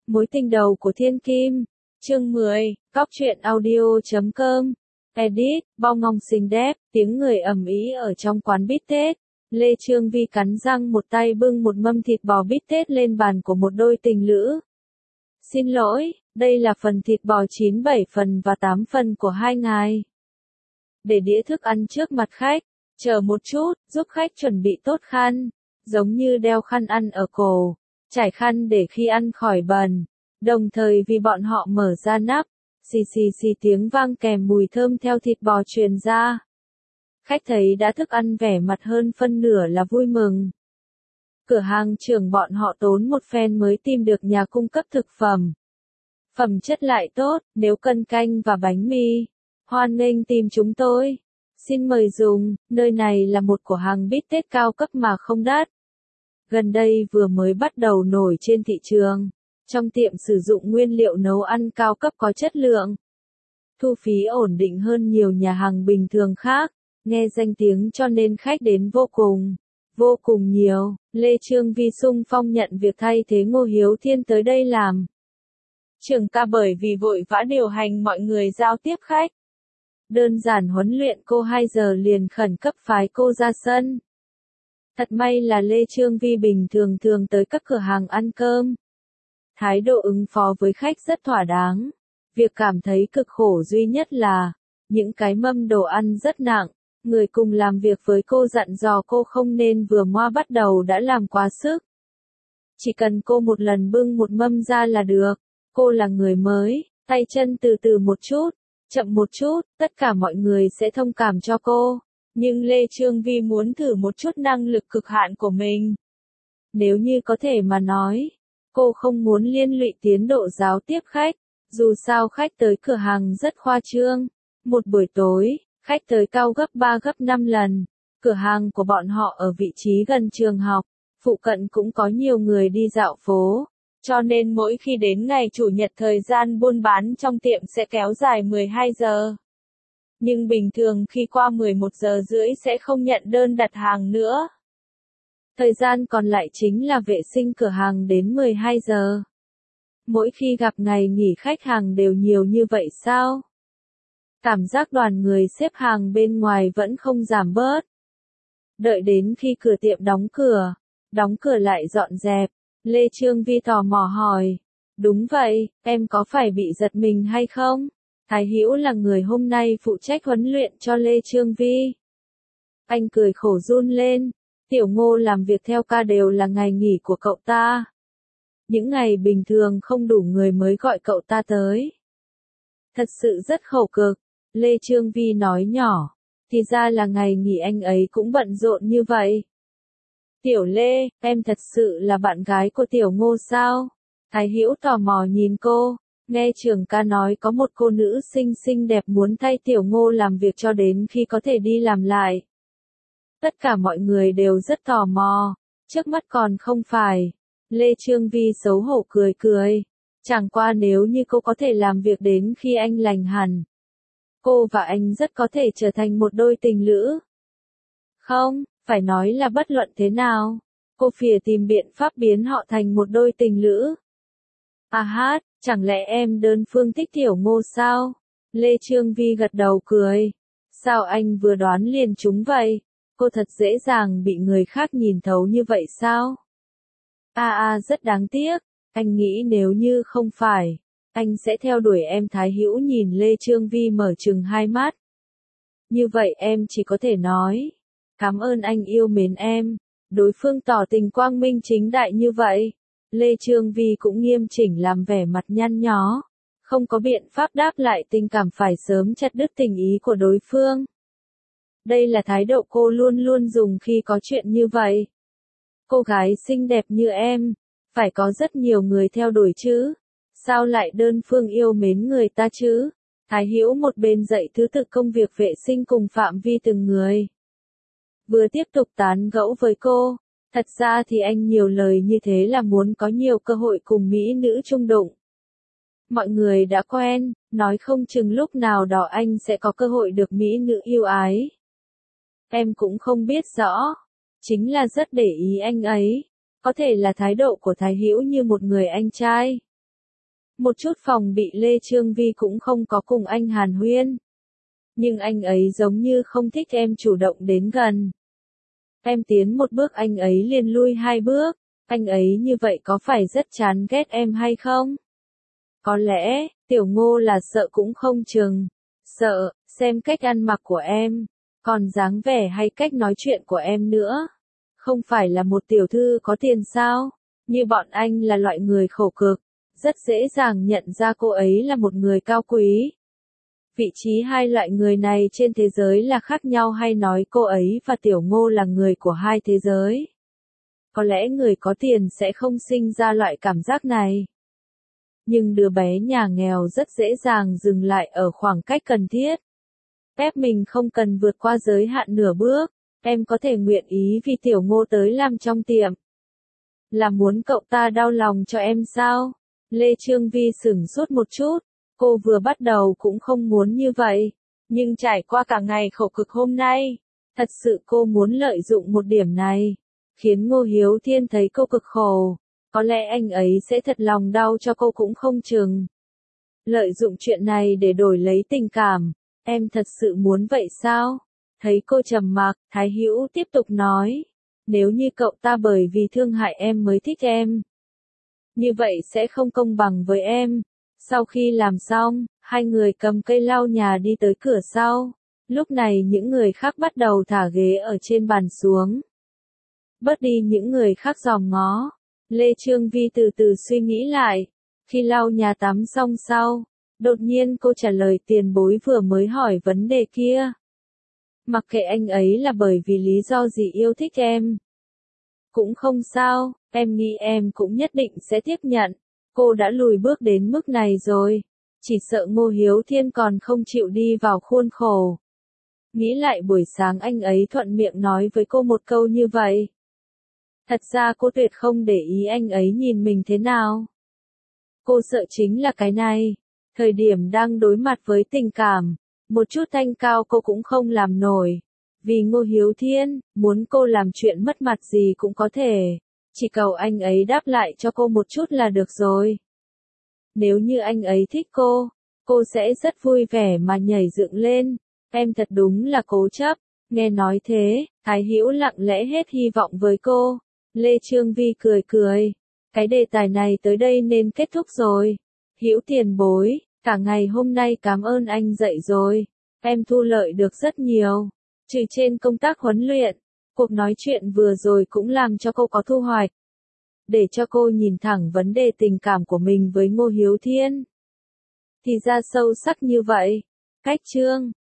Mối tình đầu của Thiên Kim. Chương 10, Cóc truyện audio.com. Edit, bao ngong xinh đẹp, tiếng người ầm ĩ ở trong quán bít tết. Lê Chương Vi cắn răng một tay bưng một mâm thịt bò bít tết lên bàn của một đôi tình lữ. Xin lỗi, đây là phần thịt bò 97 phần và 8 phần của hai ngài. Để đĩa thức ăn trước mặt khách, chờ một chút, giúp khách chuẩn bị tốt khăn, giống như đeo khăn ăn ở cổ, trải khăn để khi ăn khỏi bẩn. Đồng thời vì bọn họ mở ra nắp, xì xì xì tiếng vang kèm mùi thơm theo thịt bò truyền ra. Khách thấy đã thức ăn vẻ mặt hơn phân nửa là vui mừng. Cửa hàng trưởng bọn họ tốn một phen mới tìm được nhà cung cấp thực phẩm. Phẩm chất lại tốt, nếu cần canh và bánh mì, hoan nghênh tìm chúng tôi. Xin mời dùng, nơi này là một cửa hàng bít tết cao cấp mà không đắt. Gần đây vừa mới bắt đầu nổi trên thị trường. Trong tiệm sử dụng nguyên liệu nấu ăn cao cấp có chất lượng. Thu phí ổn định hơn nhiều nhà hàng bình thường khác. Nghe danh tiếng cho nên khách đến vô cùng nhiều. Lê Chương Vi xung phong nhận việc thay thế Ngô Hiếu Thiên tới đây làm trưởng ca bởi vì vội vã điều hành mọi người giao tiếp khách. Đơn giản huấn luyện cô 2 giờ liền khẩn cấp phái cô ra sân. Thật may là Lê Chương Vi bình thường tới các cửa hàng ăn cơm. Thái độ ứng phó với khách rất thỏa đáng. Việc cảm thấy cực khổ duy nhất là, những cái mâm đồ ăn rất nặng. Người cùng làm việc với cô dặn dò cô không nên vừa ngoa bắt đầu đã làm quá sức. Chỉ cần cô một lần bưng một mâm ra là được. Cô là người mới, tay chân từ từ một chút, chậm một chút, tất cả mọi người sẽ thông cảm cho cô. Nhưng Lê Chương Vi muốn thử một chút năng lực cực hạn của mình. Nếu như có thể mà nói, cô không muốn liên lụy tiến độ giao tiếp khách. Dù sao khách tới cửa hàng rất khoa trương. Một buổi tối, khách tới cao gấp 3 gấp 5 lần. Cửa hàng của bọn họ ở vị trí gần trường học. Phụ cận cũng có nhiều người đi dạo phố. Cho nên mỗi khi đến ngày Chủ nhật thời gian buôn bán trong tiệm sẽ kéo dài 12 giờ. Nhưng bình thường khi qua 11 giờ rưỡi sẽ không nhận đơn đặt hàng nữa. Thời gian còn lại chính là vệ sinh cửa hàng đến 12 giờ. Mỗi khi gặp ngày nghỉ khách hàng đều nhiều như vậy sao? Cảm giác đoàn người xếp hàng bên ngoài vẫn không giảm bớt. Đợi đến khi cửa tiệm đóng cửa lại dọn dẹp, Lê Chương Vi tò mò hỏi. Đúng vậy, em có phải bị giật mình hay không? Thái Hữu là người hôm nay phụ trách huấn luyện cho Lê Chương Vi. Anh cười khổ run lên. Tiểu Ngô làm việc theo ca đều là ngày nghỉ của cậu ta. Những ngày bình thường không đủ người mới gọi cậu ta tới. Thật sự rất khổ cực. Lê Chương Vi nói nhỏ. Thì ra là ngày nghỉ anh ấy cũng bận rộn như vậy. Tiểu Lê, em thật sự là bạn gái của Tiểu Ngô sao? Thái Hữu tò mò nhìn cô. Nghe trưởng ca nói có một cô nữ xinh đẹp muốn thay Tiểu Ngô làm việc cho đến khi có thể đi làm lại. Tất cả mọi người đều rất tò mò. Trước mắt còn không phải. Lê Chương Vi xấu hổ cười. Chẳng qua nếu như cô có thể làm việc đến khi anh lành hẳn. Cô và anh rất có thể trở thành một đôi tình lữ. Không, phải nói là bất luận thế nào. Cô phìa tìm biện pháp biến họ thành một đôi tình lữ. À hát, chẳng lẽ em đơn phương thích Tiểu Ngô sao? Lê Chương Vi gật đầu cười. Sao anh vừa đoán liền trúng vậy? Cô thật dễ dàng bị người khác nhìn thấu như vậy sao? Rất đáng tiếc. Anh nghĩ nếu như không phải, anh sẽ theo đuổi em. Thái Hữu nhìn Lê Chương Vi mở trừng hai mắt. Như vậy em chỉ có thể nói. Cảm ơn anh yêu mến em. Đối phương tỏ tình quang minh chính đại như vậy. Lê Chương Vi cũng nghiêm chỉnh làm vẻ mặt nhăn nhó. Không có biện pháp đáp lại tình cảm phải sớm chặt đứt tình ý của đối phương. Đây là thái độ cô luôn dùng khi có chuyện như vậy. Cô gái xinh đẹp như em, phải có rất nhiều người theo đuổi chứ. Sao lại đơn phương yêu mến người ta chứ? Thái Hữu một bên dạy thứ tự công việc vệ sinh cùng phạm vi từng người. Vừa tiếp tục tán gẫu với cô. Thật ra thì anh nhiều lời như thế là muốn có nhiều cơ hội cùng mỹ nữ chung đụng. Mọi người đã quen, nói không chừng lúc nào đó anh sẽ có cơ hội được mỹ nữ yêu ái. Em cũng không biết rõ. Chính là rất để ý anh ấy. Có thể là thái độ của Thái Hữu như một người anh trai. Một chút phòng bị Lê Chương Vi cũng không có cùng anh hàn huyên. Nhưng anh ấy giống như không thích em chủ động đến gần. Em tiến một bước anh ấy liền lui hai bước. Anh ấy như vậy có phải rất chán ghét em hay không? Có lẽ, Tiểu Ngô là sợ cũng không chừng. Sợ, xem cách ăn mặc của em. Còn dáng vẻ hay cách nói chuyện của em nữa. Không phải là một tiểu thư có tiền sao? Như bọn anh là loại người khổ cực. Rất dễ dàng nhận ra cô ấy là một người cao quý. Vị trí hai loại người này trên thế giới là khác nhau hay nói cô ấy và Tiểu Ngô là người của hai thế giới? Có lẽ người có tiền sẽ không sinh ra loại cảm giác này. Nhưng đứa bé nhà nghèo rất dễ dàng dừng lại ở khoảng cách cần thiết. Ép mình không cần vượt qua giới hạn nửa bước. Em có thể nguyện ý vì Tiểu Ngô tới làm trong tiệm. Là muốn cậu ta đau lòng cho em sao? Lê Chương Vi sửng sốt một chút. Cô vừa bắt đầu cũng không muốn như vậy. Nhưng trải qua cả ngày khổ cực hôm nay. Thật sự cô muốn lợi dụng một điểm này. Khiến Ngô Hiếu Thiên thấy cô cực khổ. Có lẽ anh ấy sẽ thật lòng đau cho cô cũng không chừng. Lợi dụng chuyện này để đổi lấy tình cảm. Em thật sự muốn vậy sao? Thấy cô trầm mặc, Thái Hữu tiếp tục nói. Nếu như cậu ta bởi vì thương hại em mới thích em. Như vậy sẽ không công bằng với em. Sau khi làm xong, hai người cầm cây lau nhà đi tới cửa sau. Lúc này những người khác bắt đầu thả ghế ở trên bàn xuống. Bớt đi những người khác dòm ngó. Lê Chương Vi từ từ suy nghĩ lại. Khi lau nhà tắm xong sau, đột nhiên cô trả lời tiền bối vừa mới hỏi vấn đề kia. Mặc kệ anh ấy là bởi vì lý do gì yêu thích em. Cũng không sao, em nghĩ em cũng nhất định sẽ tiếp nhận. Cô đã lùi bước đến mức này rồi. Chỉ sợ Ngô Hiếu Thiên còn không chịu đi vào khuôn khổ. Nghĩ lại buổi sáng anh ấy thuận miệng nói với cô một câu như vậy. Thật ra cô tuyệt không để ý anh ấy nhìn mình thế nào. Cô sợ chính là cái này. Thời điểm đang đối mặt với tình cảm, một chút thanh cao cô cũng không làm nổi. Vì Ngô Hiếu Thiên, muốn cô làm chuyện mất mặt gì cũng có thể. Chỉ cầu anh ấy đáp lại cho cô một chút là được rồi. Nếu như anh ấy thích cô sẽ rất vui vẻ mà nhảy dựng lên. Em thật đúng là cố chấp. Nghe nói thế, Thái Hữu lặng lẽ hết hy vọng với cô. Lê Chương Vi cười cười. Cái đề tài này tới đây nên kết thúc rồi. Hữu tiền bối, cả ngày hôm nay cảm ơn anh dạy rồi. Em thu lợi được rất nhiều. Trừ trên công tác huấn luyện, cuộc nói chuyện vừa rồi cũng làm cho cô có thu hoạch. Để cho cô nhìn thẳng vấn đề tình cảm của mình với Ngô Hiếu Thiên. Thì ra sâu sắc như vậy. Cách chương